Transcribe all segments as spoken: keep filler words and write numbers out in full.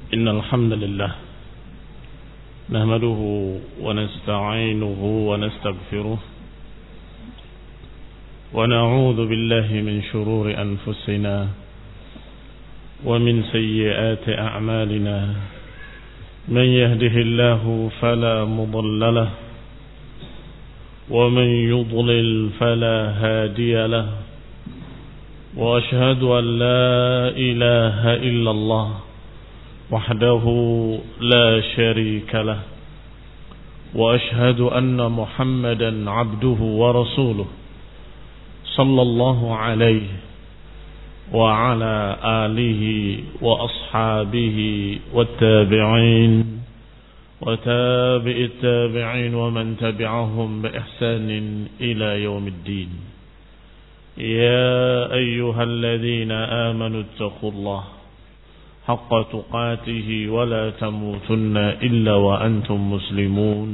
إن الحمد لله نحمده ونستعينه ونستغفره ونعوذ بالله من شرور أنفسنا ومن سيئات أعمالنا من يهده الله فلا مضل له ومن يضلل فلا هادي له وأشهد أن لا إله إلا الله وحده لا شريك له وأشهد أن محمدا عبده ورسوله صلى الله عليه وعلى آله وأصحابه والتابعين وتابع التابعين ومن تبعهم بإحسان إلى يوم الدين. يا أيها الذين آمنوا اتقوا الله حق تقاته ولا تموتن إلا وأنتم مسلمون.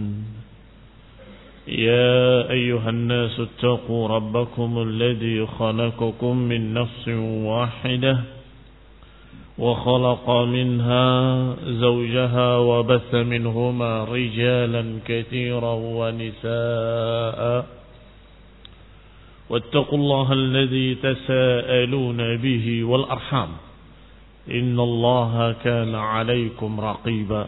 يا أيها الناس اتقوا ربكم الذي خلقكم من نفس واحدة وخلق منها زوجها وبث منهما رجالا كثيرا ونساء واتقوا الله الذي تساءلون به والأرحام إن الله كان عليكم رقيبا.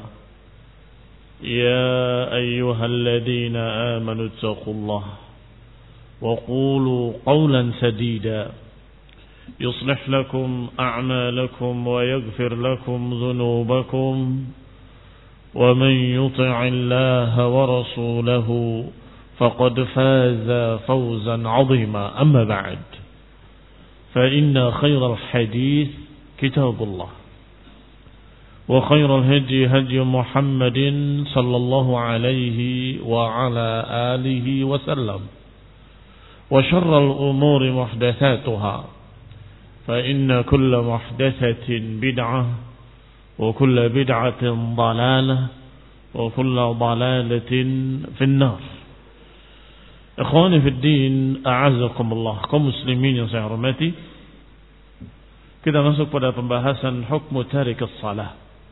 يا أيها الذين آمنوا اتقوا الله وقولوا قولا سديدا يصلح لكم أعمالكم ويغفر لكم ذنوبكم ومن يطع الله ورسوله فقد فاز فوزا عظيما. أما بعد فإن خير الحديث كتاب الله وخير الهدي هدي محمد صلى الله عليه وعلى آله وسلم وشر الأمور محدثاتها فإن كل محدثة بدعة وكل بدعة ضلالة وكل ضلالة في النار. Ikhwani fi din, a'azzakumullah, kaum muslimin yang saya hormati. Kita masuk pada pembahasan hukmu tarikas salah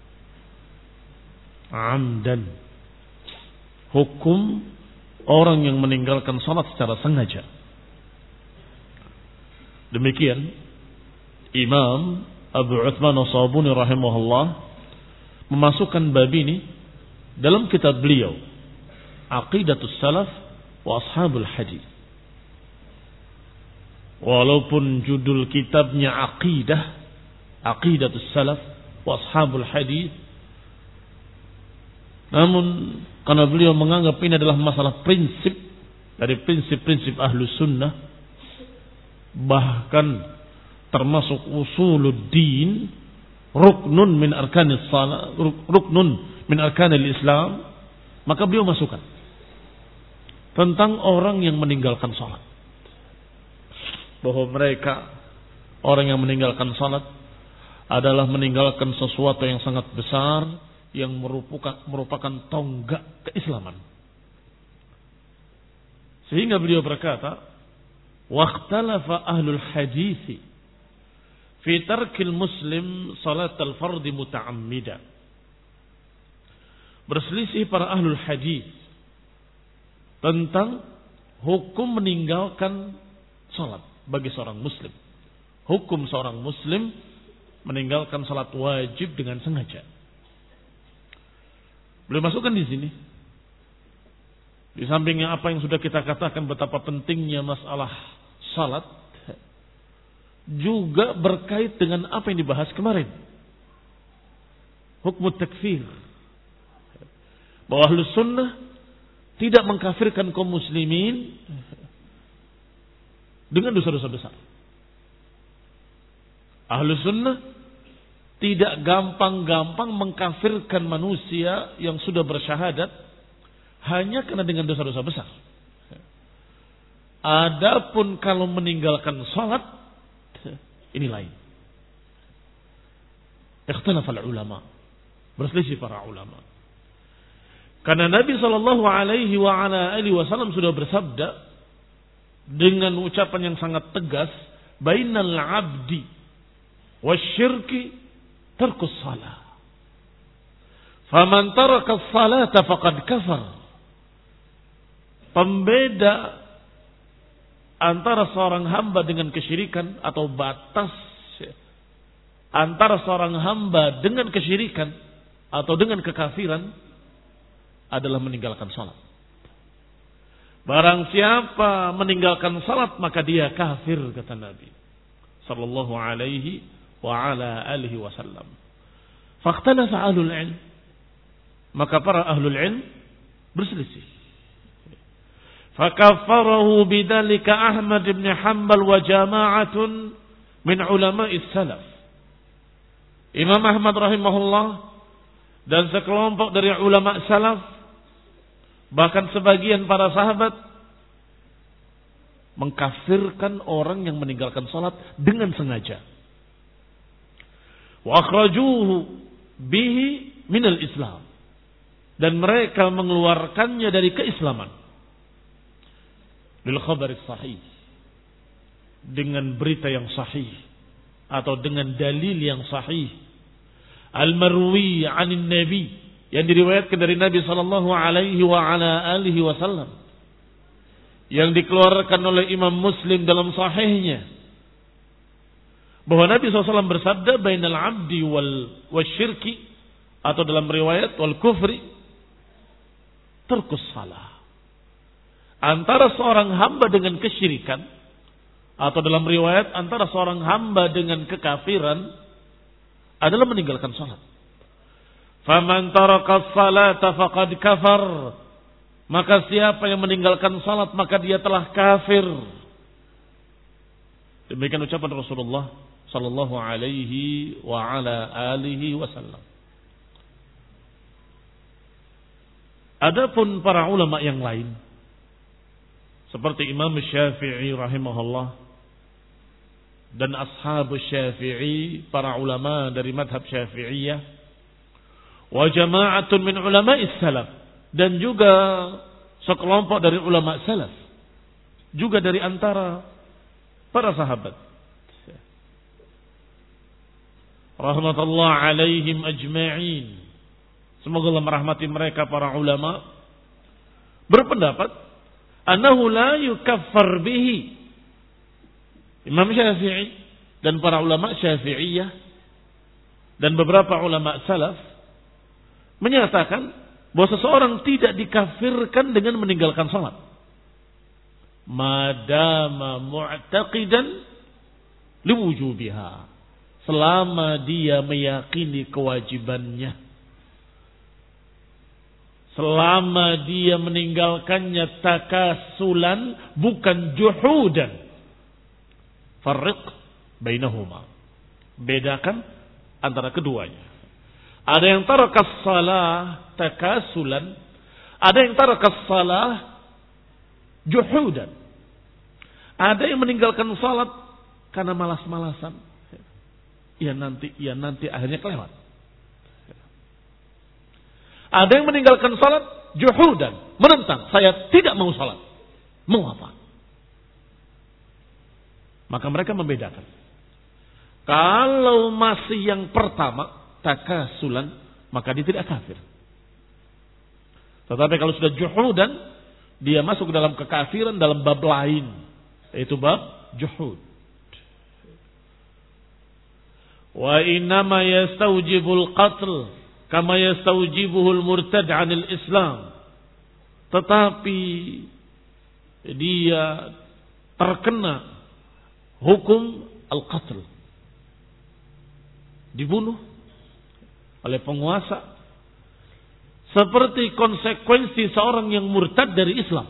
amdan. Hukum orang yang meninggalkan salat secara sengaja. Demikian Imam Abu Uthman As-Sabuni rahimahullah memasukkan bab ini dalam kitab beliau Aqidatus Salaf wa Ashabul Hadis. Walaupun judul kitabnya Aqidah, Aqidatus Salaf wa Ashabul Hadis, namun karena beliau menganggap ini adalah masalah prinsip dari prinsip-prinsip Ahlus Sunnah, bahkan termasuk usuluddin, ruknun min arkanis salat, ruknun min arkanil Islam, maka beliau masukkan tentang orang yang meninggalkan salat, bahwa mereka orang yang meninggalkan salat adalah meninggalkan sesuatu yang sangat besar yang merupakan merupakan tonggak keislaman. Sehingga beliau berkata, waqtalafa ahlul hadits fi tarkil muslim salat al-fardh muta'ammida. Berselisih para ahlul hadits tentang hukum meninggalkan salat bagi seorang muslim. Hukum seorang muslim meninggalkan salat wajib dengan sengaja. Beliau masukkan di sini, di sampingnya apa yang sudah kita katakan betapa pentingnya masalah salat, juga berkait dengan apa yang dibahas kemarin, hukum takfir, bahwa Ahlus Sunnah tidak mengkafirkan kaum muslimin dengan dosa-dosa besar. Ahlus Sunnah tidak gampang-gampang mengkafirkan manusia yang sudah bersyahadat hanya karena dengan dosa-dosa besar. Adapun kalau meninggalkan salat, ini lain. Ikhtilafal ulama, berselisih para ulama. Karena Nabi sallallahu alaihi wa ala alihi wasallam sudah bersabda dengan ucapan yang sangat tegas, bainal abdi wasyirki tarkus salah. Faman taraka as-salata faqad kafar. Pembeda antara seorang hamba dengan kesyirikan atau batas antara seorang hamba dengan kesyirikan atau dengan kekafiran adalah meninggalkan salat. Barang siapa meninggalkan salat maka dia kafir, kata Nabi sallallahu alaihi wa ala alihi wasallam. Fakhtalafa ahlul ilm, maka para ahlul ilm berselisih. Fakaffarahu bidzalika Ahmad bin Hanbal wa jama'atun min ulama'is salaf. Imam Ahmad rahimahullah dan sekelompok dari ulama salaf, bahkan sebagian para sahabat, mengkafirkan orang yang meninggalkan salat dengan sengaja. Wa akhrajuhu bihi minal Islam, dan mereka mengeluarkannya dari keislaman. Bil khabaris sahih, dengan berita yang sahih atau dengan dalil yang sahih. Al-marwi 'anin nabi, yang diriwayatkan dari Nabi sallallahu alaihi wa ala alihi wasallam, yang dikeluarkan oleh Imam Muslim dalam sahihnya, bahwa Nabi sallallahu alaihi wasallam bersabda, bainal abdi wal wasyirki, atau dalam riwayat wal kufri tarkus salah. Antara seorang hamba dengan kesyirikan, atau dalam riwayat antara seorang hamba dengan kekafiran, adalah meninggalkan salat. Faman taraka as-salata faqad kafar. Maka siapa yang meninggalkan salat maka dia telah kafir. Demikian ucapan Rasulullah sallallahu alaihi wa ala alihi wasallam. Adapun para ulama yang lain, seperti Imam Syafi'i rahimahullah dan ashab Syafi'i, para ulama dari madhab Syafi'iyah, wa jama'atun min ulama'is salaf, dan juga sekelompok dari ulama salaf, juga dari antara para sahabat, rahmatullah alaihim ajma'in, semoga Allah merahmati mereka, para ulama, berpendapat annahu la yukaffar bihi. Imam Syafi'i dan para ulama Syafi'iyah dan beberapa ulama salaf menyatakan bahwa seseorang tidak dikafirkan dengan meninggalkan salat, madama mu'taqidan liwujubiha, selama dia meyakini kewajibannya, selama dia meninggalkannya takasulan bukan juhudan. Farriq bainahuma, bedakan antara keduanya. Ada yang tarakas salah takasulan, ada yang tarakas salah juhudan. Ada yang meninggalkan salat karena malas-malasan. Ya nanti, ya nanti akhirnya kelewat. Ada yang meninggalkan salat juhudan, menentang, saya tidak mau salat. Mau apa? Maka mereka membedakan. Kalau masih yang pertama, takasulan, maka dia tidak kafir. Tetapi kalau sudah juhudan, dia masuk dalam kekafiran dalam bab lain, yaitu bab juhud. Wa innama yastawjibul qatl kama yastawjibuhul murtad 'anil Islam. Tetapi dia terkena hukum al-qatl, dibunuh oleh penguasa, seperti konsekuensi seorang yang murtad dari Islam.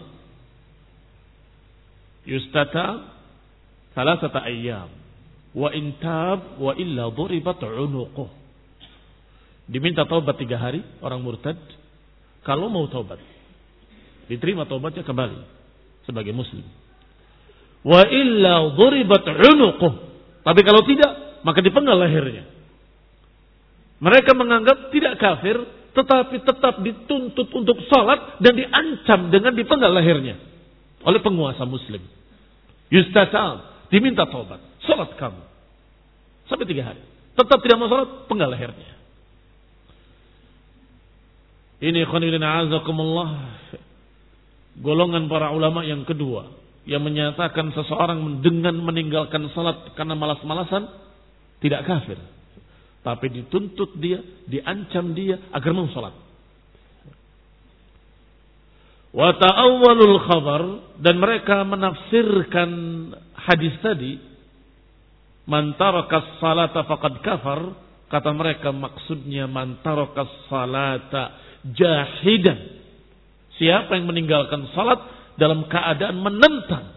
Yustata salasata ayyam wa intab wa illa duribat unuquh. Diminta taubat tiga hari orang murtad. Kalau mau taubat, diterima taubatnya, kembali sebagai muslim. Wa illa duribat unuquh. Tapi kalau tidak, maka dipenggal lehernya. Mereka menganggap tidak kafir, tetapi tetap dituntut untuk salat dan diancam dengan dipenggal lehernya oleh penguasa muslim. Yustatab, diminta taubat, salat kamu sampai tiga hari. Tetap tidak mau salat, penggal lehernya. Ini khonilina azakumullah, golongan para ulama yang kedua yang menyatakan seseorang dengan meninggalkan salat karena malas-malasan tidak kafir, tapi dituntut dia, diancam dia agar mau salat. Wa ta'awwalul khabar, dan mereka menafsirkan hadis tadi, man tarakas salata faqad kafar, kata mereka maksudnya man tarakas salata jahidan, siapa yang meninggalkan salat dalam keadaan menentang,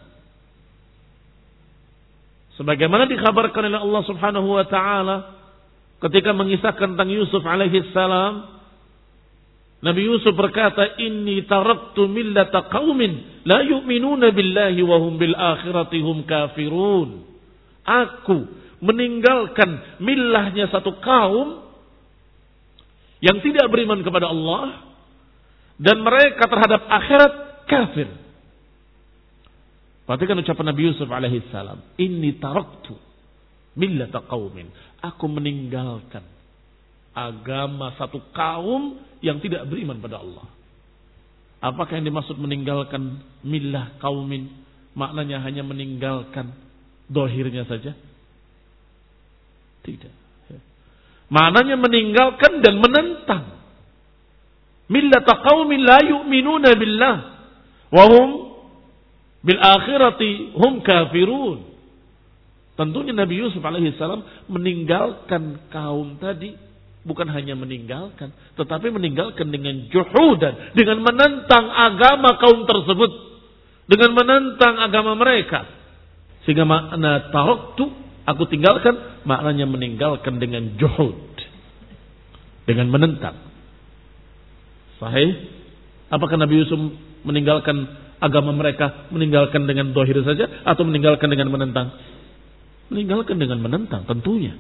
sebagaimana dikhabarkan oleh Allah Subhanahu wa taala ketika mengisahkan tentang Yusuf alaihi salam. Nabi Yusuf berkata, inni taraktu millata qaumin la yu'minuna billahi wa hum bil akhirati hum kafirun. Aku meninggalkan millahnya satu kaum yang tidak beriman kepada Allah dan mereka terhadap akhirat kafir. Perhatikan ucapan Nabi Yusuf alaihi salam, inni taraktu millata qaumin. Aku meninggalkan agama satu kaum yang tidak beriman pada Allah. Apakah yang dimaksud meninggalkan millah kaumin? Maknanya hanya meninggalkan dohirnya saja? Tidak. Maknanya meninggalkan dan menentang. Millata qaumin la yu'minuna billah wa hum bil akhirati hum kafirun. Tentunya Nabi Yusuf alaihi salam meninggalkan kaum tadi. Bukan hanya meninggalkan, tetapi meninggalkan dengan juhudan, dengan menentang agama kaum tersebut, dengan menentang agama mereka. Sehingga makna taraktu, aku tinggalkan, maknanya meninggalkan dengan juhud, dengan menentang. Sahih? Apakah Nabi Yusuf meninggalkan agama mereka, meninggalkan dengan dohir saja, atau meninggalkan dengan menentang? Meninggalkan dengan menentang, tentunya.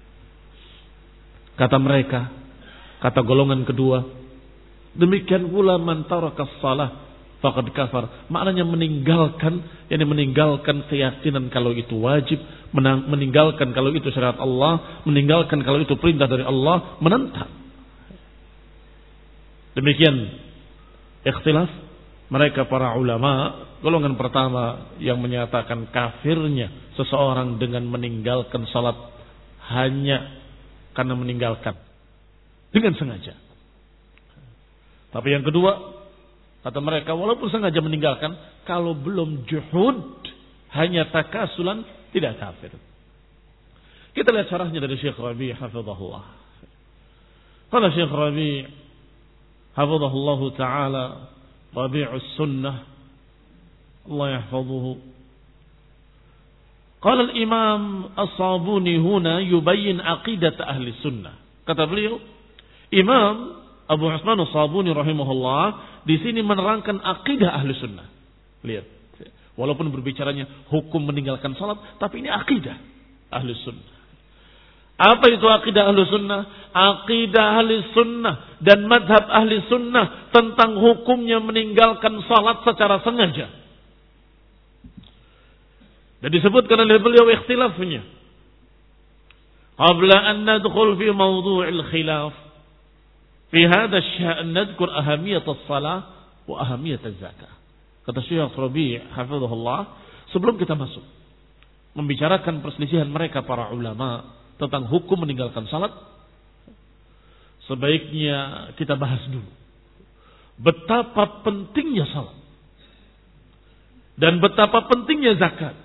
Kata mereka, kata golongan kedua, demikian pula man tarakas shalah faqad kafar. Maknanya meninggalkan, yakni meninggalkan keyakinan kalau itu wajib, meninggalkan kalau itu syariat Allah, meninggalkan kalau itu perintah dari Allah, menentang. Demikian ikhtilaf mereka para ulama. Golongan pertama yang menyatakan kafirnya seseorang dengan meninggalkan salat hanya karena meninggalkan dengan sengaja. Tapi yang kedua, kata mereka, walaupun sengaja meninggalkan, kalau belum juhud, hanya takasulan, tidak kafir. Kita lihat syarahnya dari Syekh Rabi' hafizahullah. Kata Syekh Rabi' hafizahullah ta'ala, Rabi'us sunnah, Allah yahfazuhu. Qala al-Imam As-Sabuni huna yubayyin aqidat ahli sunnah. Kata beliau, Imam Abu Utsman As-Sabuni rahimahullah di sini menerangkan akidah ahli sunnah. Lihat, walaupun berbicaranya hukum meninggalkan salat, tapi ini akidah ahli sunnah. Apa itu akidah ahli sunnah? Akidah ahli sunnah dan madhab ahli sunnah tentang hukumnya meninggalkan salat secara sengaja. Dan disebutkan oleh beliau ikhtilafnya. Qabla an nadkhul fi mawdu'il khilaf, fi hadha asy-sya'n nadhkur ahamiyat as-shalah wa ahamiyat az-zakah. Kata Syekh Rabi' hafizahullah, sebelum kita masuk membicarakan perselisihan mereka para ulama tentang hukum meninggalkan salat, sebaiknya kita bahas dulu betapa pentingnya salat dan betapa pentingnya zakat.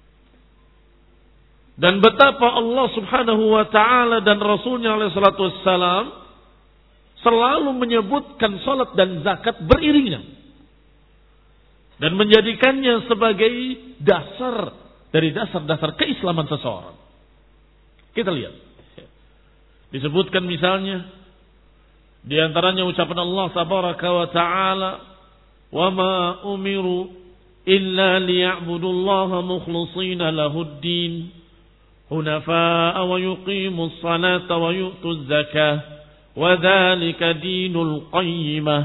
Dan betapa Allah subhanahu wa ta'ala dan Rasulnya alaihi salatu wassalam selalu menyebutkan salat dan zakat beriringan. Dan menjadikannya sebagai dasar dari dasar-dasar keislaman seseorang. Kita lihat. Disebutkan misalnya, di antaranya ucapan Allah tabaraka wa ta'ala, wa ma umiru illa liya'budullaha mukhlishina lahuddin hunafa'a wa yuqimus salata wa yu'tuz zakah wa dzalika dinul qayyimah.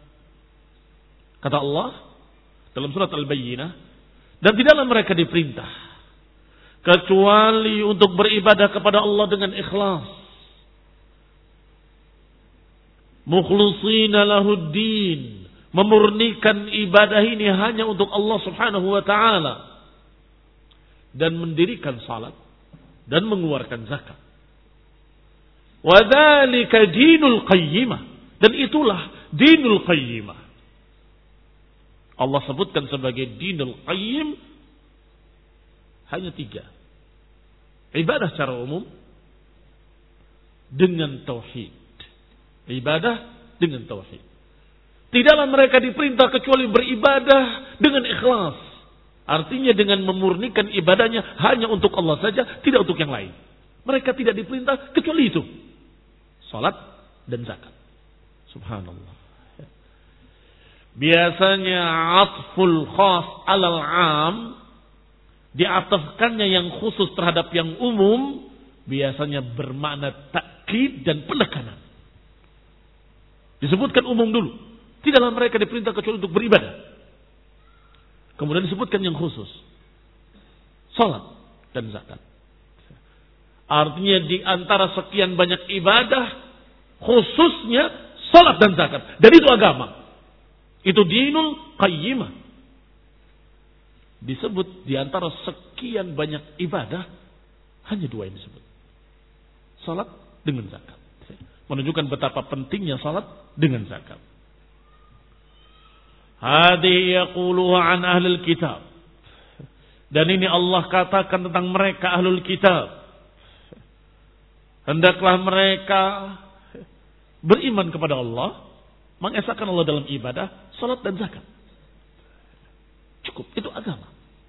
Kata Allah dalam surat Al-Bayyinah, dan tidaklah mereka diperintah kecuali untuk beribadah kepada Allah dengan ikhlas, Mukhlishina lahuddin, memurnikan ibadah ini hanya untuk Allah Subhanahu wa taala dan mendirikan salat dan mengeluarkan zakat. Wa dzalika dinul qayyimah, dan itulah dinul qayyimah. Allah sebutkan sebagai dinul qayyim hanya tiga. Ibadah secara umum dengan tauhid. Ibadah dengan tauhid. Tidaklah mereka diperintah kecuali beribadah dengan ikhlas. Artinya dengan memurnikan ibadahnya hanya untuk Allah saja, tidak untuk yang lain. Mereka tidak diperintah kecuali itu. Salat dan zakat. Subhanallah. Biasanya atful khas alal am, diatafkannya yang khusus terhadap yang umum, biasanya bermakna takkid dan penekanan. Disebutkan umum dulu. Tidaklah mereka diperintah kecuali untuk beribadah. Kemudian disebutkan yang khusus. Salat dan zakat. Artinya di antara sekian banyak ibadah, khususnya salat dan zakat. Dan itu agama. Itu dinul qayyimah. Disebut di antara sekian banyak ibadah, hanya dua yang disebut. Salat dengan zakat. Menunjukkan betapa pentingnya salat dengan zakat. Hadi yaquluhu an ahlul kitab. Dan ini Allah katakan tentang mereka ahlul kitab. Hendaklah mereka beriman kepada Allah, mengesahkan Allah dalam ibadah, salat dan zakat. Cukup, itu agama.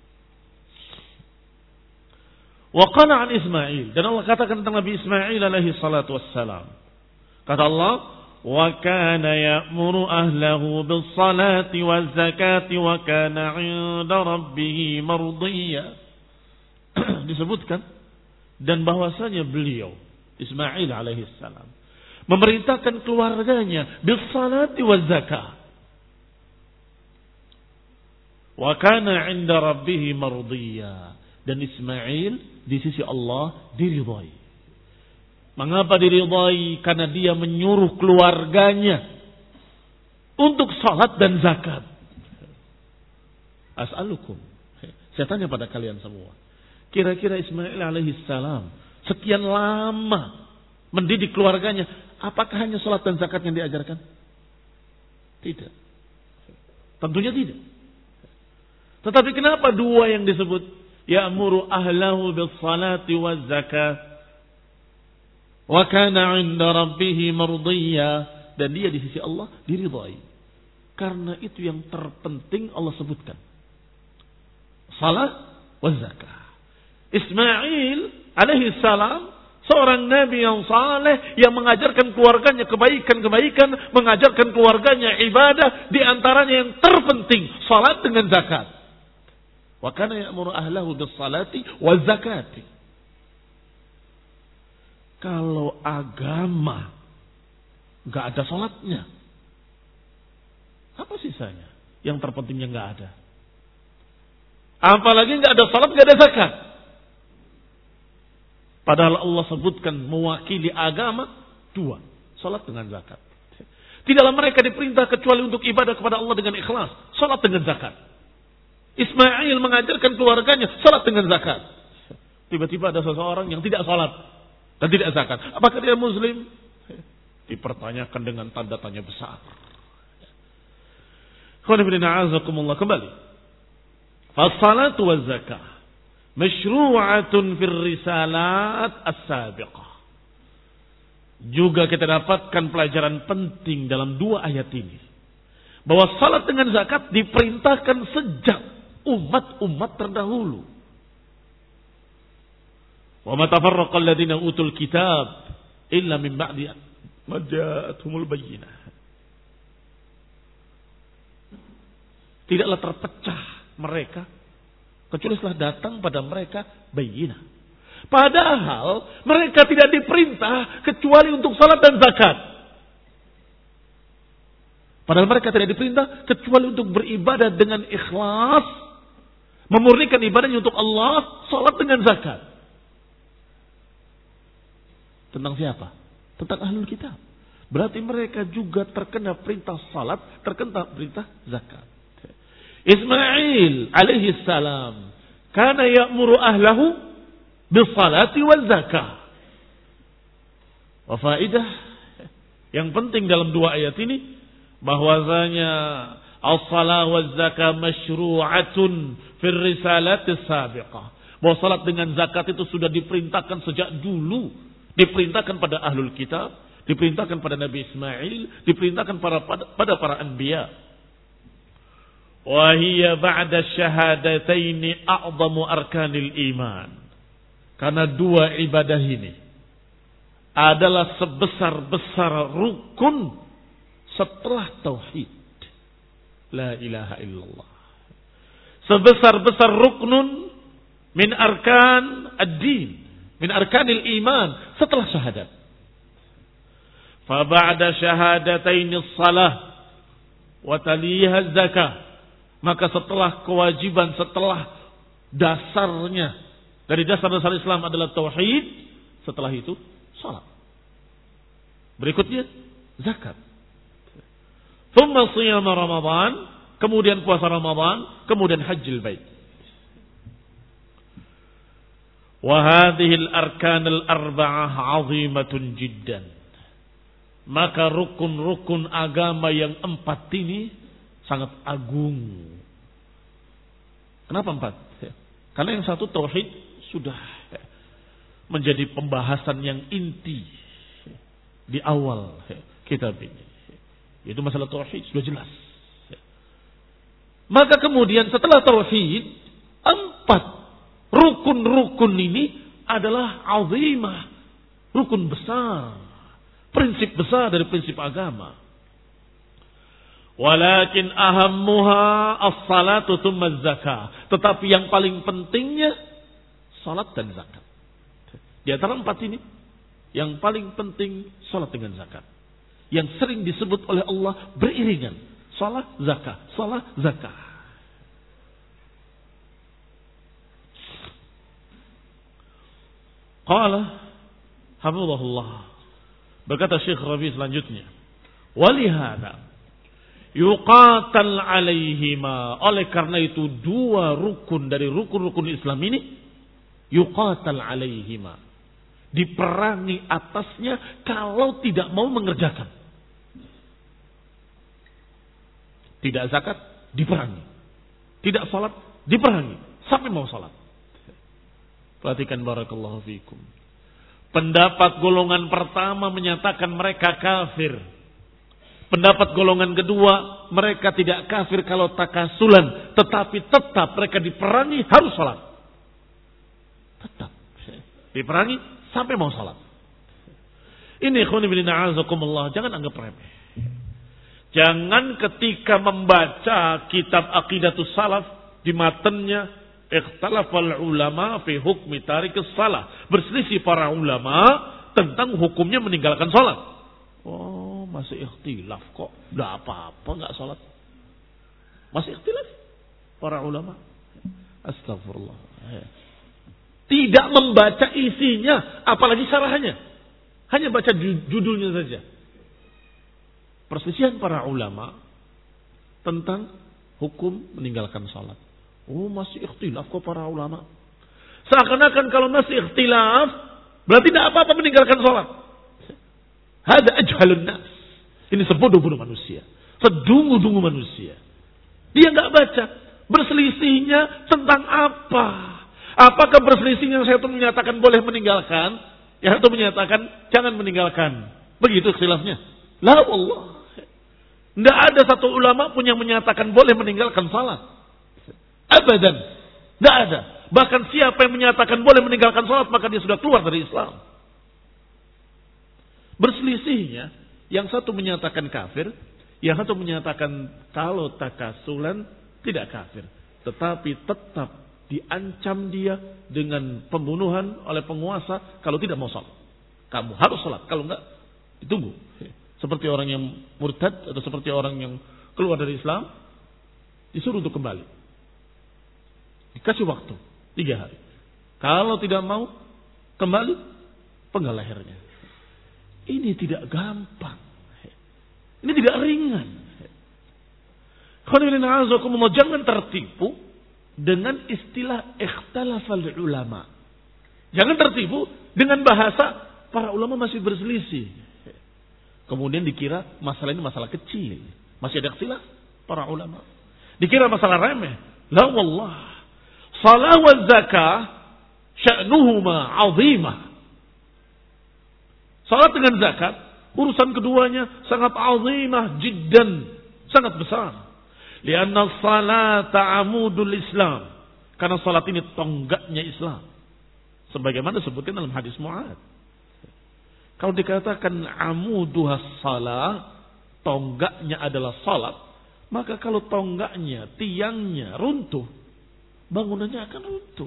Wa qala an Ismail, dan Allah katakan tentang Nabi Ismail alaihi salatu wassalam. Kata Allah, wa kana ya'muru ahlahu bis salati waz zakati wa kana 'inda rabbih mardiyya. Disebutkan dan bahwasanya beliau Ismail alaihi salam memerintahkan keluarganya bis salati waz zakat. Wa kana 'inda rabbih mardiyya, dan Ismail di sisi Allah diridhai. Mengapa diridhai? Karena dia menyuruh keluarganya untuk salat dan zakat. As'alukum, saya tanya pada kalian semua, kira-kira Ismail alaihi salam sekian lama mendidik keluarganya, apakah hanya salat dan zakat yang diajarkan? Tidak. Tentunya tidak. Tetapi kenapa dua yang disebut? Ya'muru ahlahu bis salati waz zakat wa kana 'inda rabbih mardiyya, dan dia di sisi Allah diridhai. Karena itu yang terpenting Allah sebutkan. Salat waz zakat. Ismail alaihi salam seorang nabi yang saleh yang mengajarkan keluarganya kebaikan-kebaikan, mengajarkan keluarganya ibadah, di antaranya yang terpenting salat dengan zakat. Wa kana ya'muru ahlahu bis salati waz zakati. Kalau agama enggak ada salatnya, apa sisanya? Yang terpentingnya enggak ada. Apalagi enggak ada salat, enggak ada zakat. Padahal Allah sebutkan mewakili agama dua, salat dengan zakat. Tidaklah mereka diperintah kecuali untuk ibadah kepada Allah dengan ikhlas, salat dengan zakat. Ismail mengajarkan keluarganya salat dengan zakat. Tiba-tiba ada seseorang yang tidak salat dan tidak zakat. Apakah dia muslim? Dipertanyakan dengan tanda tanya besar. Kembali. As-salatu waz zakah masyru'atun fil risalat as-sabiqah. Juga kita dapatkan pelajaran penting dalam dua ayat ini, bahwa salat dengan zakat diperintahkan sejak umat-umat terdahulu. Wa ma tafarraqa alladziina utul kitab illa min ba'di ma ja'atuhumul bayyinah. Tidaklah terpecah mereka kecuali setelah datang pada mereka bayyinah. Padahal mereka tidak diperintah kecuali untuk salat dan zakat. Padahal mereka tidak diperintah kecuali untuk beribadah dengan ikhlas, memurnikan ibadahnya untuk Allah, salat dengan zakat. Tentang siapa? Tentang ahlul kitab. Berarti mereka juga terkena perintah salat, terkena perintah zakat. Ismail alaihi salam kana ya'muru ahlahu bis-salati wal zakah. Wa faidah yang penting dalam dua ayat ini bahwasanya as-salah waz zakah masyru'atun fir risalatis sabiqah. Bahwa salat dengan zakat itu sudah diperintahkan sejak dulu, diperintahkan pada ahlul kitab, diperintahkan pada Nabi Ismail, diperintahkan pada pada, pada para anbiya. Wa hiya ba'da syahadataini a'zamu arkanil iman. Karena dua ibadah ini adalah sebesar-besar rukun setelah tauhid. La ilaha illallah. Sebesar-besar ruknun min arkan ad-din, min arkanil iman setelah syahadat. Fa ba'da syahadataini shalah wa taliha zakah. Maka setelah kewajiban, setelah dasarnya dari dasar-dasar Islam adalah tauhid, setelah itu salat. Berikutnya zakat. Thumma shiyam Ramadan, kemudian puasa Ramadan, kemudian hajjil bait. Wa hadhihi al-arkan al-arba'ah 'azimatun jiddan. Maka rukun-rukun agama yang empat ini sangat agung. Kenapa empat? Karena yang satu tauhid sudah menjadi pembahasan yang inti di awal kitab ini. Itu masalah tauhid sudah jelas. Maka kemudian setelah tauhid, empat rukun-rukun ini adalah azimah, rukun besar, prinsip besar dari prinsip agama. Walakin ahammuha as-salatu tsumma az-zakah. Tetapi yang paling pentingnya salat dan zakat. Di antara empat ini, yang paling penting salat dengan zakat. Yang sering disebut oleh Allah beriringan. Salat, zakat, salat, zakat. Qala hafizahullah. Berkata Syekh Rabi selanjutnya, walihada yuqatal alaihima. Oleh karena itu dua rukun dari rukun-rukun Islam ini yuqatal alaihima, diperangi atasnya kalau tidak mau mengerjakan. Tidak zakat diperangi, tidak salat diperangi sampai mau salat. Perhatikan barakallahu fikum. Pendapat golongan pertama menyatakan mereka kafir. Pendapat golongan kedua, mereka tidak kafir kalau takasulan, tetapi tetap mereka diperangi harus salat. Tetap diperangi sampai mau salat. Ini ikhwan fillah a'azakumullah, jangan anggap remeh. Jangan ketika membaca kitab Aqidatus Salaf di matanya ikhtalafal ulama fi hukmi tarikus salah. Berselisih para ulama tentang hukumnya meninggalkan salat. Oh, masih ikhtilaf kok. Enggak apa-apa enggak salat. Masih ikhtilaf para ulama. Astagfirullah. Tidak membaca isinya, apalagi syarahnya. Hanya baca judulnya saja. Perselisihan para ulama tentang hukum meninggalkan salat. Oh, masih ikhtilaf kok para ulama. Seakan-akan kalau masih ikhtilaf, berarti tidak apa-apa meninggalkan salat. Hada ajhalun nas. Ini sebodoh-bodoh manusia, sedungu-dungu manusia. Dia enggak baca berselisihnya tentang apa? Apakah berselisihnya satu menyatakan boleh meninggalkan, yang satu menyatakan jangan meninggalkan. Begitu khilafnya. La wallah. Tidak ada satu ulama pun yang menyatakan boleh meninggalkan salat. Abadan. Tidak ada. Bahkan siapa yang menyatakan boleh meninggalkan salat, maka dia sudah keluar dari Islam. Berselisihnya, yang satu menyatakan kafir, yang satu menyatakan kalau takasulan tidak kafir. Tetapi tetap diancam dia dengan pembunuhan oleh penguasa kalau tidak mau salat. Kamu harus salat, kalau enggak ditunggu. Seperti orang yang murtad atau seperti orang yang keluar dari Islam, disuruh untuk kembali. Dikasih waktu tiga hari. Kalau tidak mau kembali, penggal lehernya. Ini tidak gampang. tidak ringan. Jangan tertipu dengan istilah ikhtalafal ulama. Jangan tertipu dengan bahasa para ulama masih berselisih. Kemudian dikira masalah ini masalah kecil. Masih ada ikhtilaf para ulama. Dikira masalah remeh. La wallah. Salah wa zakah sya'nuhuma 'azimah. Salat dengan zakat, urusan keduanya sangat 'azimah jiddan, sangat besar. Lianna salata 'amudul Islam. Karena salat ini tonggaknya Islam. Sebagaimana disebutkan dalam hadis Mu'ad. Kalau dikatakan amuduhas salah, tonggaknya adalah salat, maka kalau tonggaknya, tiangnya runtuh, bangunannya akan runtuh.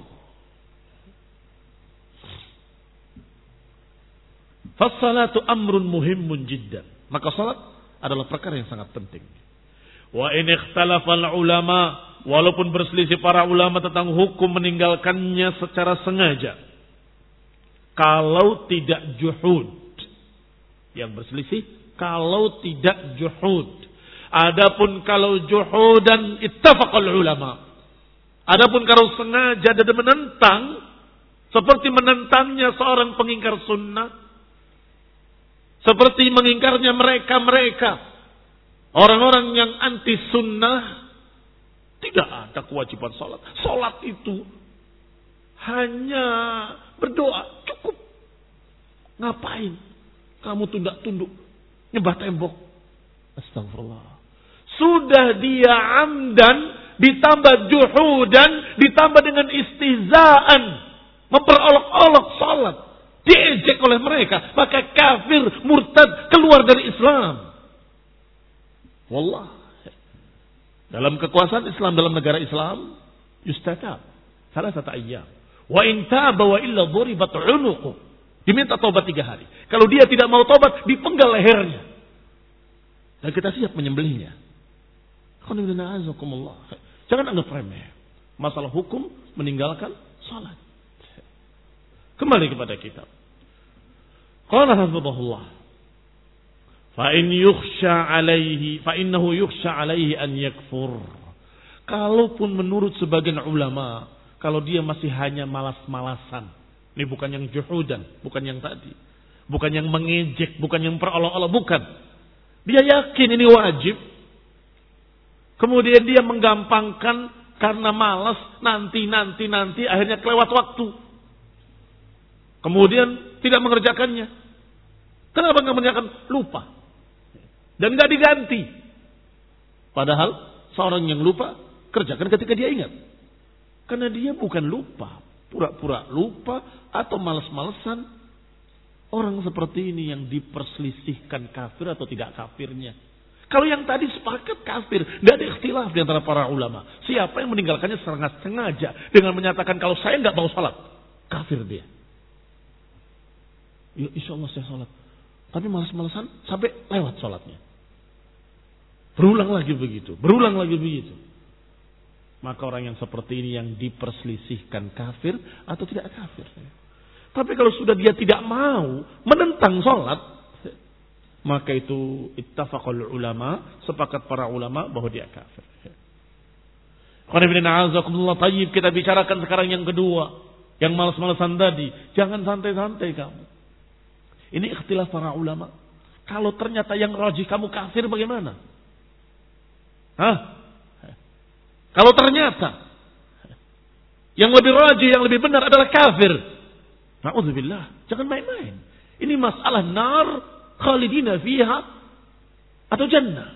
Fassalatu amrun muhimmun jiddan. Maka salat adalah perkara yang sangat penting. Wa in ikhtalafal ulama, walaupun berselisih para ulama tentang hukum meninggalkannya secara sengaja. Kalau tidak juhud. Yang berselisih kalau tidak juhud. Adapun kalau juhudan ittafaqal ulama. Adapun kalau sengaja dan menentang, seperti menentangnya seorang pengingkar sunnah, seperti mengingkarnya mereka-mereka orang-orang yang anti sunnah, tidak ada kewajiban salat. Salat itu hanya berdoa, cukup. Ngapain kamu tunduk-tunduk nyembah tembok? Astagfirullah. Sudah dia amdan, ditambah juhudan, ditambah dengan istihzaan, memperolok-olok salat, diejek oleh mereka, maka kafir, murtad, keluar dari Islam. Wallah. Dalam kekuasaan Islam, dalam negara Islam, yustatab salah satu ayyam. Wa in taba wa illa dhuribat unuqu. Diminta taubat tiga hari. Kalau dia tidak mau taubat, dipenggal lehernya. Dan kita siap menyembelihnya. Jangan anggap remeh masalah hukum meninggalkan salat. Kembali kepada kitab. Qala hafizahullah. Fa in yukhsha alaihi fa innahu yukhsha alaihi an yakfur. Kalaupun menurut sebagian ulama, kalau dia masih hanya malas-malasan, ini bukan yang juhudan, bukan yang tadi, bukan yang mengejek, bukan yang perolok-olok, bukan. Dia yakin ini wajib. Kemudian dia menggampangkan karena malas, nanti nanti nanti akhirnya kelewat waktu. Kemudian tidak mengerjakannya. Kenapa nggak mengerjakan? Lupa. Dan nggak diganti. Padahal seorang yang lupa kerjakan ketika dia ingat. Karena dia bukan lupa, pura-pura lupa atau malas-malesan. Orang seperti ini yang diperselisihkan kafir atau tidak kafirnya. Kalau yang tadi sepakat kafir, tidak ada ikhtilaf di antara para ulama. Siapa yang meninggalkannya sangat sengaja dengan menyatakan kalau saya nggak mau salat, kafir dia. Ya, insya Allah saya salat. Tapi malas-malasan sampai lewat salatnya. Berulang lagi begitu. Berulang lagi begitu. Maka orang yang seperti ini yang diperselisihkan kafir atau tidak kafir. Tapi kalau sudah dia tidak mau menentang salat, maka itu ittafaqul ulama, sepakat para ulama bahwa dia kafir. Tayyib, kita bicarakan sekarang yang kedua. Yang malas-malasan tadi. Jangan santai-santai kamu. Ini ikhtilaf para ulama. Kalau ternyata yang rajih kamu kafir bagaimana? Hah? Kalau ternyata yang lebih rajih, yang lebih benar adalah kafir. Na'udzubillah. Jangan main-main. Ini masalah nar khalidina fiha atau jannah.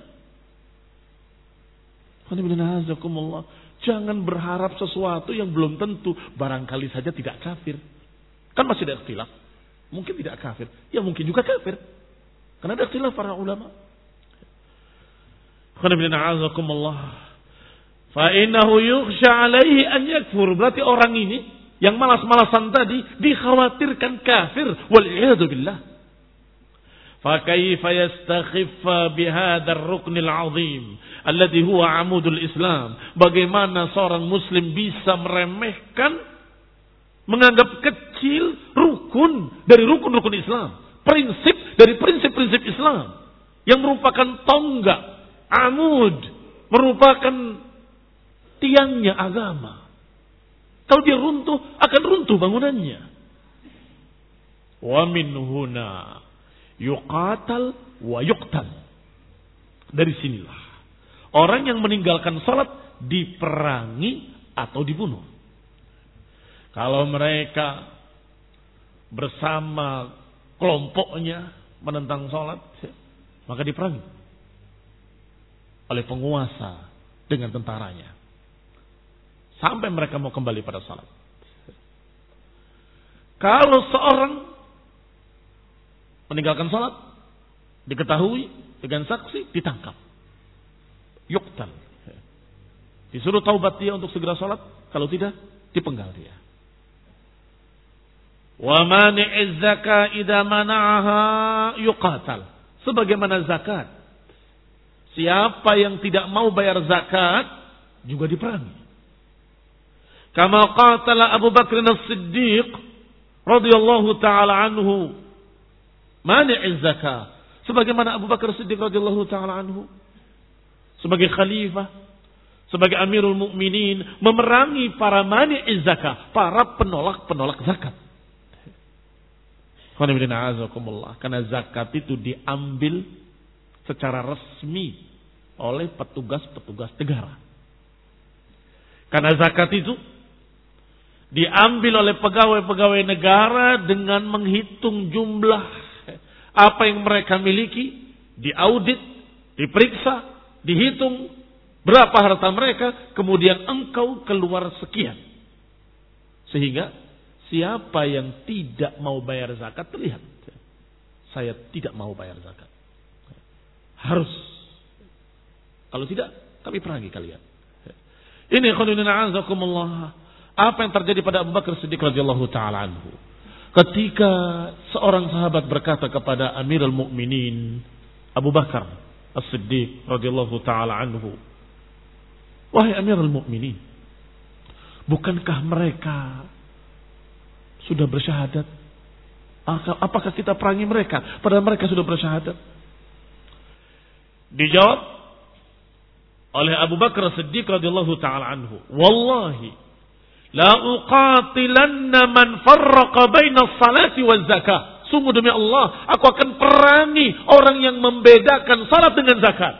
Jangan berharap sesuatu yang belum tentu. Barangkali saja tidak kafir. Kan masih ada ikhtilaf. Mungkin tidak kafir. Ya mungkin juga kafir. Karena ada ikhtilaf para ulama. Fa innahu yukhsha alaihi an yakfur. Berarti orang ini yang malas-malasan tadi dikhawatirkan kafir. Wal'iyadu billah. Fa kaifa yastakhiffa bihadzal ruknil azim alladhi huwa amudul Islam. Bagaimana seorang muslim bisa meremehkan, menganggap kecil rukun dari rukun-rukun Islam, prinsip dari prinsip-prinsip Islam, yang merupakan tonggak, amud, merupakan tiangnya agama. Kalau dia runtuh, akan runtuh bangunannya. Wa min huna yuqatal wa yuqtal. Dari sinilah orang yang meninggalkan salat diperangi atau dibunuh. Kalau mereka bersama kelompoknya menentang salat, maka diperangi oleh penguasa dengan tentaranya sampai mereka mau kembali pada salat. Kalau seorang meninggalkan salat, diketahui dengan saksi, ditangkap, yuqtal, disuruh taubat dia untuk segera salat, kalau tidak dipenggal dia. Wa mani'iz zakah idza mana'aha yuqatal. Sebagaimana zakat, siapa yang tidak mau bayar zakat juga diperangi. Kama qatala Abu Bakr as-Siddiq radhiyallahu taala anhu mani'iz zakah. Sebagaimana Abu Bakar as-Siddiq radhiyallahu taala anhu sebagai khalifah, sebagai Amirul Mukminin memerangi para mani'iz zakah, para penolak-penolak zakat. Karena zakat itu diambil secara resmi oleh petugas-petugas negara. Karena zakat itu diambil oleh pegawai-pegawai negara dengan menghitung jumlah apa yang mereka miliki, diaudit, diperiksa, dihitung berapa harta mereka, kemudian engkau keluar sekian. Sehingga siapa yang tidak mau bayar zakat, terlihat. Saya tidak mau bayar zakat. Harus. Kalau tidak, kami perangi kalian. Ini khonunina azakumullah. Apa yang terjadi pada Abu Bakar Siddiq radhiyallahu ta'ala anhu. Ketika seorang sahabat berkata kepada Amirul Mukminin Abu Bakar As-Siddiq radhiyallahu ta'ala anhu, wahai Amirul Mukminin, bukankah mereka sudah bersyahadat? Apakah kita perangi mereka padahal mereka sudah bersyahadat? Dijawab oleh Abu Bakar As-Siddiq radhiyallahu ta'ala anhu, wallahi la uqatilanna man farraqa baina as-salati waz zakah. Sungguh demi Allah, aku akan perangi orang yang membedakan salat dengan zakat.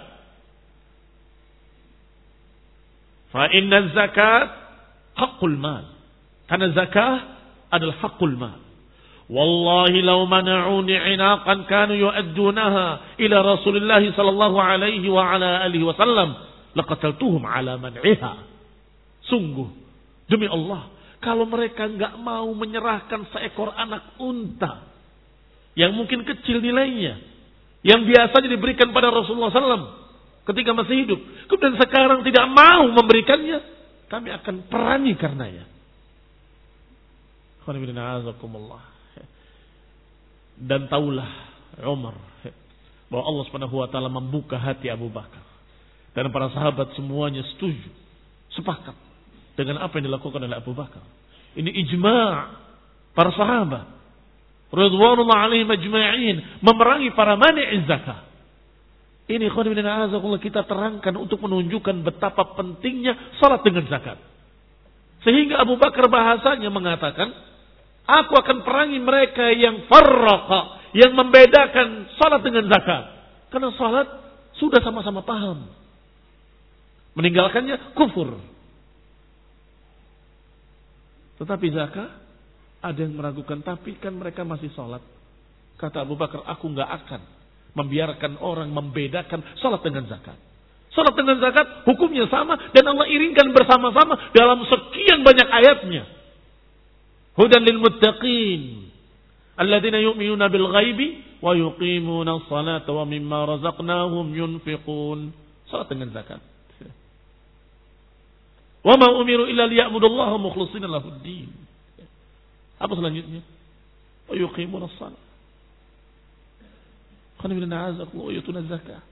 Fa inna zakat haqqul mal. Karena zakah adalah haqqul mal. Wallahi law mana'uni 'inaqan kanu yu'addunaha ila Rasulillah sallallahu alaihi wa ala alihi wasallam laqataltuhum ala man'iha. Sungguh demi Allah, kalau mereka enggak mau menyerahkan seekor anak unta yang mungkin kecil nilainya, yang biasanya diberikan pada Rasulullah sallallahu alaihi wasallam ketika masih hidup, kemudian sekarang tidak mau memberikannya, kami akan perangi karenanya. Dan taulah Umar bahwa Allah Subhanahu wa taala membuka hati Abu Bakar, dan para sahabat semuanya setuju, sepakat dengan apa yang dilakukan oleh Abu Bakar. Ini ijma' para sahabat radhiyallahu alaihim ajma'in memerangi para mani'iz zakah. Ini khonibina azakullah kita terangkan untuk menunjukkan betapa pentingnya salat dengan zakat. Sehingga Abu Bakar bahasanya mengatakan, aku akan perangi mereka yang farraqa, yang membedakan salat dengan zakat. Karena salat sudah sama-sama paham. Meninggalkannya kufur. Tetapi zakat, ada yang meragukan, tapi kan mereka masih salat. Kata Abu Bakar, aku enggak akan membiarkan orang membedakan salat dengan zakat. Salat dengan zakat hukumnya sama dan Allah iringkan bersama-sama dalam sekian banyak ayatnya. Hudan lil muttaqin alladzina yu'minuna bil ghaibi wa yuqimuna as-salata wa mimma razaqnahum yunfiqun. Salat dengan zakat. Wa ma umiru illa liya'budullaha mukhlishina lahud-din. Apa selanjutnya? Wa yuqimuna as-salat. Qul inna a'azakum wa yutuna az-zakah.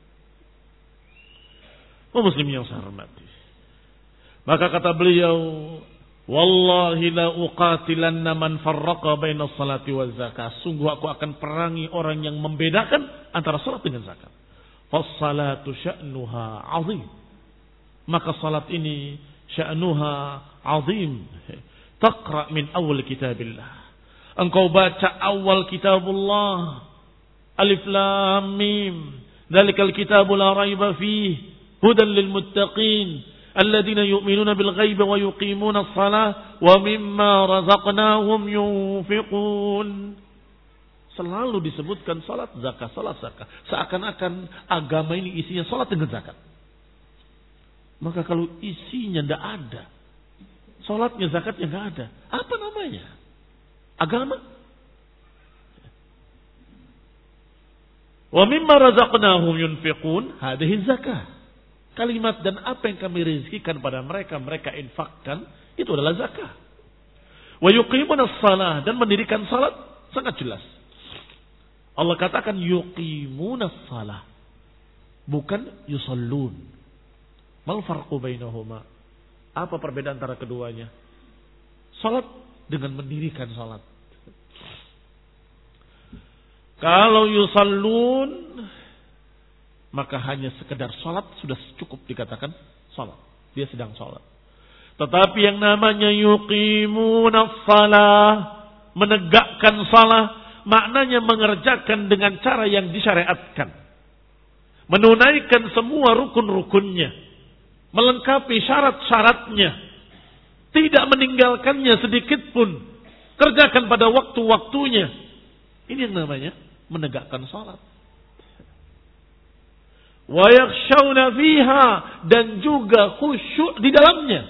Oh muslimin yang saya hormati. Maka kata beliau, wallahi la uqatilanna man farraqa baina salati waz zakah. Sungguh aku akan perangi orang yang membedakan antara salat dengan zakat. Fassalatu sya'nuha azim. Maka salat ini sya'nuha azim. Taqra min awal kitabillah. Engkau baca awal kitabullah. Alif lam mim. Dzalikal kitabu la raiba fihi hudan lil muttaqin alladzina yu'minuna bil ghaibi wa yuqimuna as-salah wa mimma razaqnahum yunfiqun. Selalu disebutkan salat, zakat, salat, zakat. Seakan-akan agama ini isinya salat dengan zakat. Maka kalau isinya tidak ada, salatnya, zakatnya tidak ada, apa namanya? Agama? Wa mimma razaqnahum yunfiqun, hadhihi zakah. Kalimat dan apa yang kami rezekikan pada mereka, mereka infakkan, itu adalah zakah. Wa yuqimuna as-salah, dan mendirikan salat, sangat jelas. Allah katakan yuqimuna as-salah, bukan yusallun. Mal farqu bainahuma? Apa perbedaan antara keduanya? Salat dengan mendirikan salat. Kalau yusallun, maka hanya sekedar salat sudah cukup dikatakan salat. Dia sedang salat. Tetapi yang namanya yuqimuna shalah, menegakkan salah, maknanya mengerjakan dengan cara yang disyariatkan. Menunaikan semua rukun-rukunnya. Melengkapi syarat-syaratnya. Tidak meninggalkannya sedikit pun. Kerjakan pada waktu-waktunya. Ini yang namanya menegakkan salat. Wa yakhshawna fiha, dan juga khusyuk di dalamnya.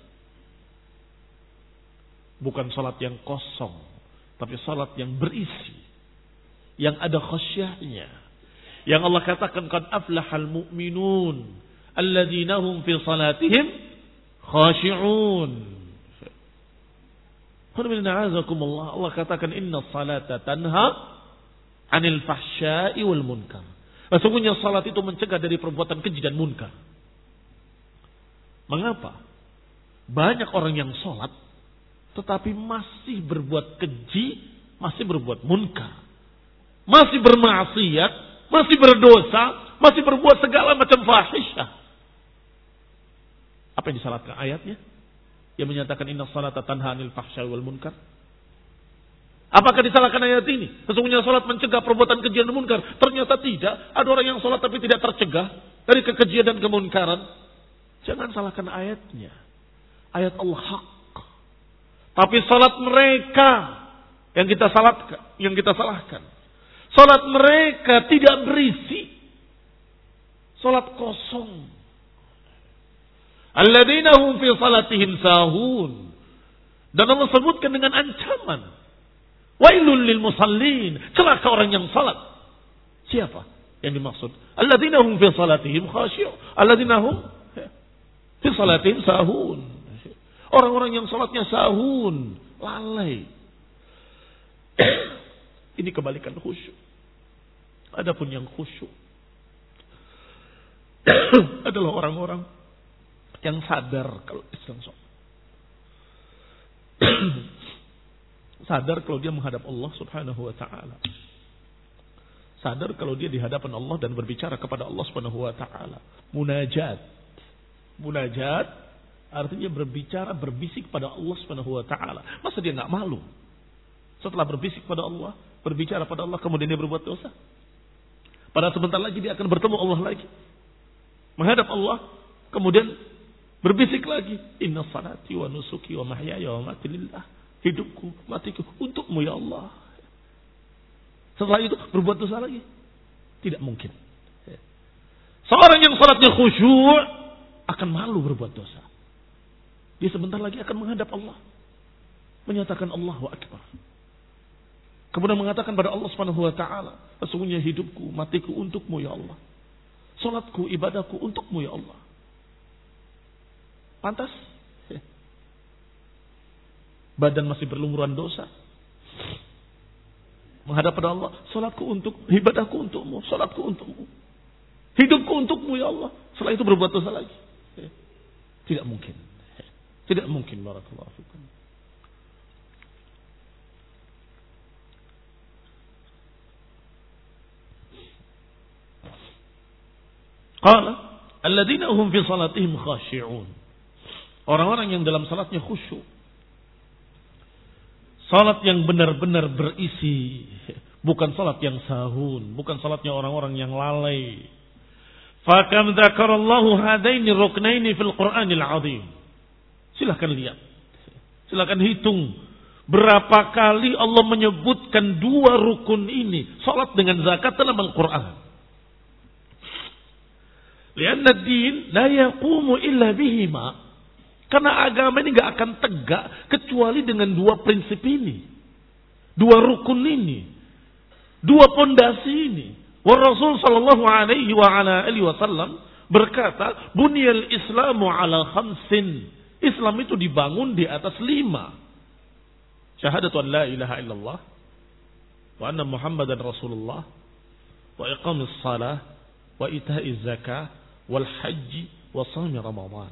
Bukan salat yang kosong, tapi salat yang berisi, yang ada khasyahnya. Yang Allah katakan qad aflahal mu'minun alladzina hum fi salatihim khashi'un. Allah katakan inna salata tanha anil fahsya'i wal munkar. Sesungguhnya salat itu mencegah dari perbuatan keji dan munkar. Mengapa? Banyak orang yang salat tetapi masih berbuat keji, masih berbuat munkar, masih bermaksiat, masih berdosa, masih berbuat segala macam fahisyah. Apa yang disalahkan ayatnya? Yang menyatakan inna salata tanha anil fahsya'i wal munkar. Apakah disalahkan ayat ini? Sesungguhnya salat mencegah perbuatan keji dan munkar. Ternyata tidak. Ada orang yang salat tapi tidak tercegah dari kekejian dan kemunkaran. Jangan salahkan ayatnya. Ayat Allah hak. Tapi salat mereka yang kita salahkan, yang kita salahkan. Salat mereka tidak berisi. Salat kosong. Alladzina hum fi salatihim sahun. Dan Allah sebutkan dengan ancaman. Wailul lil musallin, celaka orang yang salat. Siapa yang dimaksud? Alladzina hum fi salatihim khashi'un. Alladzina hum fi salatihim sahun. Orang-orang yang salatnya sahun, lalai. Ini kebalikan khusyuk. Adapun yang khusyuk adalah orang-orang yang sadar kalau sedang salat. Sadar kalau dia menghadap Allah Subhanahu wa taala. Sadar kalau dia di hadapan Allah dan berbicara kepada Allah Subhanahu wa taala. Munajat. Munajat artinya berbicara, berbisik pada Allah Subhanahu wa taala. Masa dia enggak malu? Setelah berbisik pada Allah, berbicara pada Allah, kemudian dia berbuat dosa. Pada sebentar lagi dia akan bertemu Allah lagi. Menghadap Allah, kemudian berbisik lagi. Inna salati wa nusuki wa mahyaya wa mamati lillah. Hidupku, matiku untukmu ya Allah. Setelah itu berbuat dosa lagi. Tidak mungkin. Seorang yang salatnya khusyuk akan malu berbuat dosa. Dia sebentar lagi akan menghadap Allah. Menyatakan Allahu Akbar. Kemudian mengatakan pada Allah Subhanahu wa taala, sesungguhnya hidupku, matiku untukmu ya Allah. Salatku, ibadahku untukmu ya Allah. Pantas? Badan masih berlumuran dosa. Menghadap pada Allah, salatku untuk, ibadahku untukmu, salatku untukmu. Hidupku untukmu ya Allah. Setelah itu berbuat dosa lagi. Tidak mungkin. Tidak mungkin, barakallahu fikum. Qala alladzina hum fi salatihim khashi'un. Orang-orang yang dalam salatnya khusyuk. Salat yang benar-benar berisi, bukan salat yang sahun, bukan salatnya orang-orang yang lalai. Fakam dzakarallahu hadaini ruknaini fil Qur'anil 'azim. Silakan lihat. Silakan hitung berapa kali Allah menyebutkan dua rukun ini, salat dengan zakat dalam Al-Qur'an. Lianna ad-din la yaqumu illa bihima. Karena agama ini gak akan tegak kecuali dengan dua prinsip ini. Dua rukun ini. Dua pondasi ini. Wa Rasul sallallahu alaihi wa ala alihi wasallam berkata, "Bunyal Islamu ala khamsin." Islam itu dibangun di atas lima. Syahadatu an la ilaha illallah wa anna Muhammadan Rasulullah wa iqamis salah wa ita'iz zakah wal haji wa shaum Ramadan.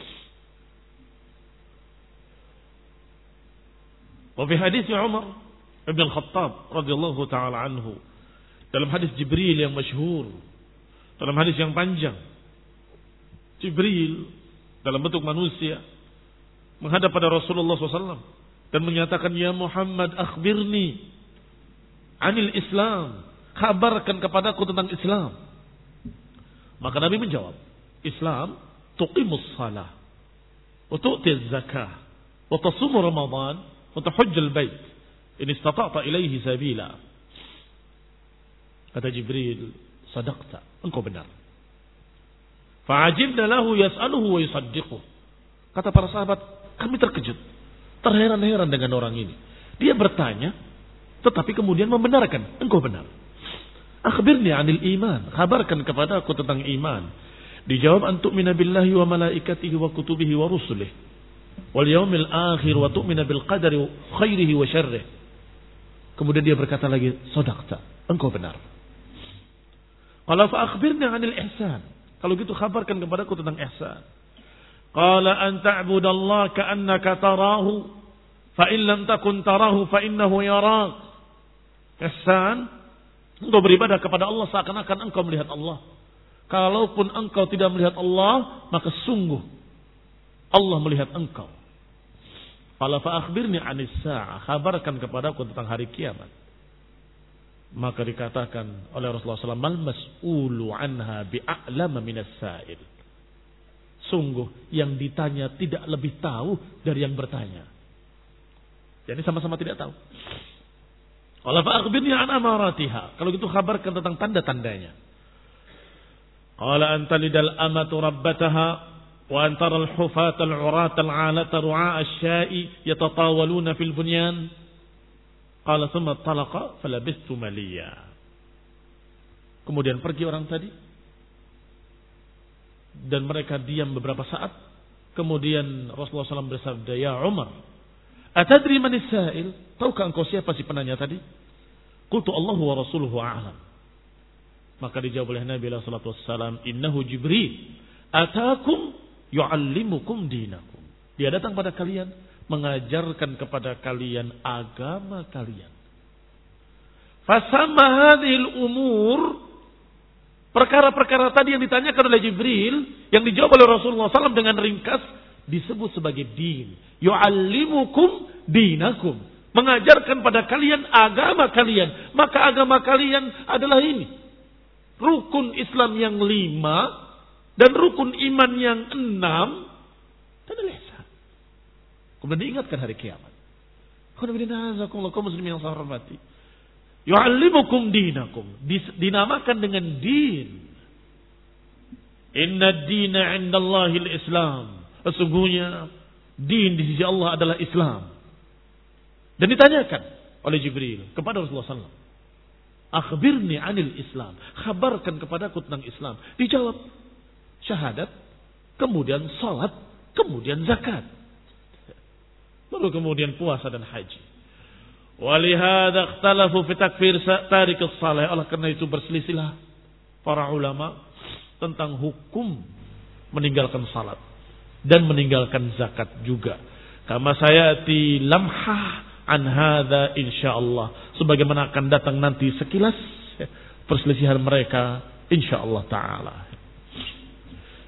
Wa fi hadis Umar bin Al-Khattab radhiyallahu taala anhu, dalam hadis Jibril yang masyhur, dalam hadis yang panjang, Jibril dalam bentuk manusia menghadap pada Rasulullah shallallahu alaihi wasallam dan menyatakan, "Ya Muhammad, akhbirni anil Islam, kabarkan kepadaku tentang Islam." Maka Nabi menjawab, "Islam tuqimus salah wa tu'tiz zakah wa tasumu Ramadan wa tahujjal bait in istata'ta ilaihi sabila." Kata Jibril, "Sadaqta, engkau benar." Fa'ajibna lahu yas'aluhu wa yusaddiquh. Kata para sahabat, kami terkejut, terheran-heran dengan orang ini. Dia bertanya, tetapi kemudian membenarkan, engkau benar. Akhbirni anil iman, kabarkan kepada aku tentang iman. Dijawab, antu'mina billahi wa malaikatihi wa kutubihi wa rusulih wal yaumil akhir wa tu'mina bil qadari khairihi wa syarrih. Kemudian dia berkata lagi, sadaqta, engkau benar. Qala fa akhbirni anil ihsan. Kalau gitu kabarkan kepadaku tentang ihsan. Qala an ta'budallaha ka'annaka tarahu fa in lam takun tarahu fa innahu yarak. Ihsan, engkau beribadah kepada Allah seakan-akan engkau melihat Allah. Kalaupun engkau tidak melihat Allah, maka sungguh Allah melihat engkau. Qala fa akhbirni 'anis sa'ah, kabarkan kepadaku tentang hari kiamat. Maka dikatakan oleh Rasulullah shallallahu alaihi wasallam, mal mas'ulu anha bi'a'lama minas sa'il. Sungguh yang ditanya tidak lebih tahu dari yang bertanya. Jadi sama-sama tidak tahu. Qala fa akhbirni 'an amaratiha. Kalau gitu kabarkan tentang tanda-tandanya. Qala anta lidal amatu rabbataha wa antara al-hufata al-urata al-'alata ru'a asy-sya'i yatatawaluna fil bunyan. Qala thumma talaqa falabistu maliya. Kemudian pergi orang tadi dan mereka diam beberapa saat. Kemudian Rasulullah shallallahu alaihi wasallam bersabda, "Ya Umar, atadri manis sa'il? Tahukah engkau siapa si penanya tadi?" Qultu Allahu wa rasuluhu a'lam. Maka dijawab oleh Nabi sallallahu alaihi wasallam, "Innahu Jibril atakum yu'allimukum dinakum." Dia datang pada kalian mengajarkan kepada kalian agama kalian. Fasamma hadhil umur, perkara-perkara tadi yang ditanyakan oleh Jibril, yang dijawab oleh Rasulullah shallallahu alaihi wasallam dengan ringkas, disebut sebagai din. Yu'allimukum dinakum, mengajarkan pada kalian agama kalian. Maka agama kalian adalah ini. Rukun Islam yang lima dan rukun iman yang enam dan al-ihsan. Kemudian diingatkan hari kiamat. Kaum muslimin yang saya hormati, yu'allimukum dinakum, dinamakan dengan din. Inna ad-dina 'indallahi al-Islam. Sesungguhnya din di sisi Allah adalah Islam. Dan ditanyakan oleh Jibril kepada Rasulullah shallallahu alaihi wasallam, akhbirni 'anil Islam, kabarkan kepadaku tentang Islam. Dijawab, syahadat, kemudian salat, kemudian zakat, baru kemudian puasa dan haji. Walihada ikhtalafu fi takfir tarik as-salah. Oleh karena itu berselisihlah para ulama tentang hukum meninggalkan salat dan meninggalkan zakat juga. Kama sayati lamhah an hadza insyaallah, sebagaimana akan datang nanti sekilas perselisihan mereka insyaallah taala.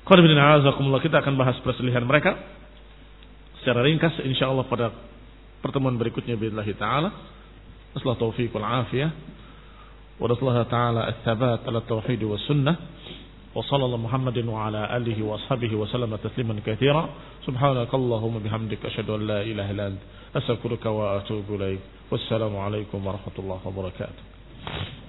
Kita akan bahas perselisihan mereka secara ringkas insyaallah pada pertemuan berikutnya billahi taala. Nasallahu taufiq wal afiyah wa nasallahu taala ats-tsabat ala tauhid was sunnah. Wa sallallahu Muhammadin wa ala alihi wa ashabihi wa sallama tasliman katsira. Subhanakallahumma bihamdika asyhadu an la ilaha illa anta astaghfiruka wa atubu ilaik. Wassalamu alaikum warahmatullahi wabarakatuh.